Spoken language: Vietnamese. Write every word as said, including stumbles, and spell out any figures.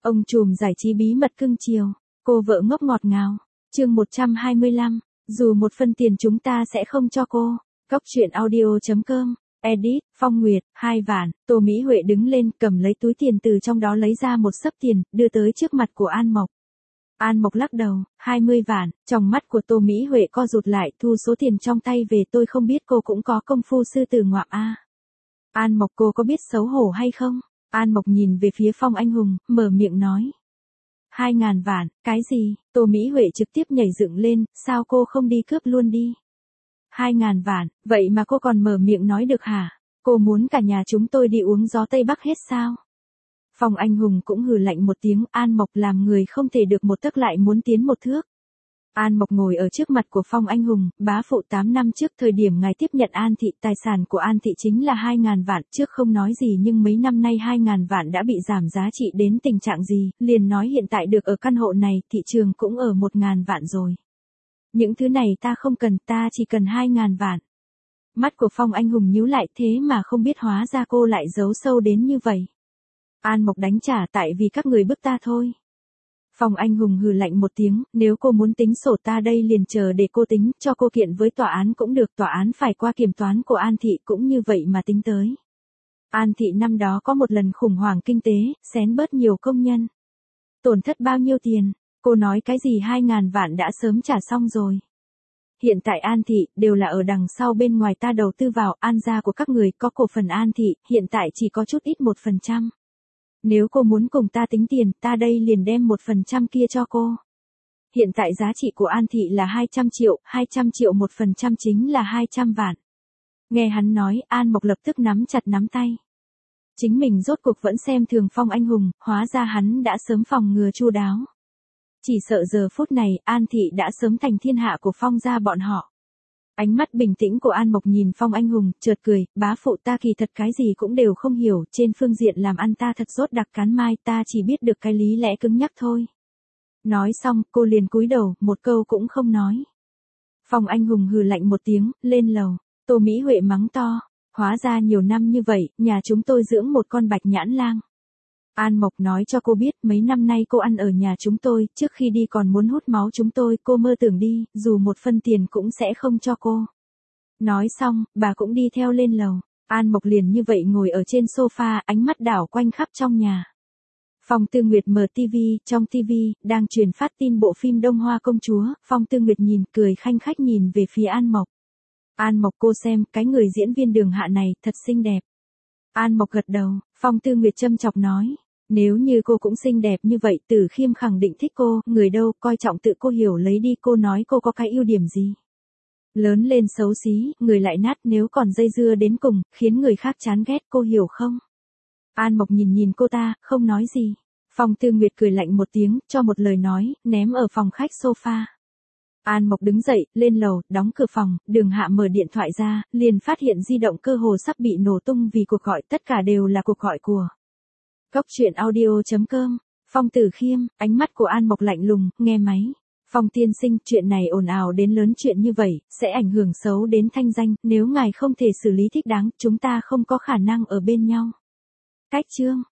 Ông trùm giải trí bí mật cưng chiều, cô vợ ngốc ngọt ngào. Chương một trăm hai mươi lăm, dù một phân tiền chúng ta sẽ không cho cô. Cóc truyện audio chấm com, edit, Phong Nguyệt, hai vạn. Tô Mỹ Huệ đứng lên, cầm lấy túi tiền từ trong đó lấy ra một xấp tiền, đưa tới trước mặt của An Mộc. An Mộc lắc đầu, hai mươi vạn, trong mắt của Tô Mỹ Huệ co rụt lại, thu số tiền trong tay về. Tôi không biết cô cũng có công phu sư tử ngoạm a. An Mộc, cô có biết xấu hổ hay không? An Mộc nhìn về phía Phong Anh Hùng, mở miệng nói. Hai ngàn vạn, cái gì? Tô Mỹ Huệ trực tiếp nhảy dựng lên, sao cô không đi cướp luôn đi? Hai ngàn vạn, vậy mà cô còn mở miệng nói được hả? Cô muốn cả nhà chúng tôi đi uống gió Tây Bắc hết sao? Phong Anh Hùng cũng hừ lạnh một tiếng, An Mộc làm người không thể được một tấc lại muốn tiến một thước. An Mộc ngồi ở trước mặt của Phong Anh Hùng, bá phụ tám năm trước thời điểm ngài tiếp nhận An Thị, tài sản của An Thị chính là hai ngàn vạn, trước không nói gì nhưng mấy năm nay hai ngàn vạn đã bị giảm giá trị đến tình trạng gì, liền nói hiện tại được ở căn hộ này, thị trường cũng ở một ngàn vạn rồi. Những thứ này ta không cần, ta chỉ cần hai ngàn vạn. Mắt của Phong Anh Hùng nhíu lại, thế mà không biết hóa ra cô lại giấu sâu đến như vậy. An Mộc đánh trả, tại vì các người bức ta thôi. Phong Anh Hùng hừ lạnh một tiếng, nếu cô muốn tính sổ ta đây liền chờ để cô tính, cho cô kiện với tòa án cũng được, tòa án phải qua kiểm toán của An Thị cũng như vậy mà tính tới. An Thị năm đó có một lần khủng hoảng kinh tế, xén bớt nhiều công nhân. Tổn thất bao nhiêu tiền? Cô nói cái gì hai ngàn vạn đã sớm trả xong rồi. Hiện tại An Thị, đều là ở đằng sau bên ngoài ta đầu tư vào, An gia của các người có cổ phần An Thị, hiện tại chỉ có chút ít một phần trăm. Nếu cô muốn cùng ta tính tiền, ta đây liền đem một phần trăm kia cho cô. Hiện tại giá trị của An Thị là hai trăm triệu, hai trăm triệu một phần trăm chính là hai trăm vạn. Nghe hắn nói, An Mộc lập tức nắm chặt nắm tay. Chính mình rốt cuộc vẫn xem thường Phong Anh Hùng, hóa ra hắn đã sớm phòng ngừa chu đáo. Chỉ sợ giờ phút này, An Thị đã sớm thành thiên hạ của Phong gia bọn họ. Ánh mắt bình tĩnh của An Mộc nhìn Phong Anh Hùng, chợt cười, bá phụ ta kỳ thật cái gì cũng đều không hiểu, trên phương diện làm ăn ta thật rốt đặc cán mai, ta chỉ biết được cái lý lẽ cứng nhắc thôi. Nói xong, cô liền cúi đầu, một câu cũng không nói. Phong Anh Hùng hừ lạnh một tiếng, lên lầu. Tô Mỹ Huệ mắng to, hóa ra nhiều năm như vậy, nhà chúng tôi dưỡng một con bạch nhãn lang. An Mộc nói cho cô biết, mấy năm nay cô ăn ở nhà chúng tôi, trước khi đi còn muốn hút máu chúng tôi, cô mơ tưởng đi, dù một phân tiền cũng sẽ không cho cô. Nói xong, bà cũng đi theo lên lầu. An Mộc liền như vậy ngồi ở trên sofa, ánh mắt đảo quanh khắp trong nhà. Phong Tư Nguyệt mở tivi, trong tivi, đang truyền phát tin bộ phim Đông Hoa Công Chúa, Phong Tư Nguyệt nhìn, cười khanh khách nhìn về phía An Mộc. An Mộc, cô xem, cái người diễn viên Đường Hạ này, thật xinh đẹp. An Mộc gật đầu, Phong Tư Nguyệt châm chọc nói. Nếu như cô cũng xinh đẹp như vậy, Tử Khiêm khẳng định thích cô, người đâu, coi trọng tự cô hiểu lấy đi, cô nói cô có cái ưu điểm gì. Lớn lên xấu xí, người lại nát, nếu còn dây dưa đến cùng, khiến người khác chán ghét, cô hiểu không? An Mộc nhìn nhìn cô ta, không nói gì. Phong Tư Nguyệt cười lạnh một tiếng, cho một lời nói, ném ở phòng khách sofa. An Mộc đứng dậy, lên lầu, đóng cửa phòng, Đường Hạ mở điện thoại ra, liền phát hiện di động cơ hồ sắp bị nổ tung vì cuộc gọi, tất cả đều là cuộc gọi của Cóc truyện audio chấm com. Phong Tử Khiêm, ánh mắt của An Mộc lạnh lùng, nghe máy. Phong tiên sinh, chuyện này ồn ào đến lớn chuyện như vậy, sẽ ảnh hưởng xấu đến thanh danh, nếu ngài không thể xử lý thích đáng, chúng ta không có khả năng ở bên nhau. Cách chương.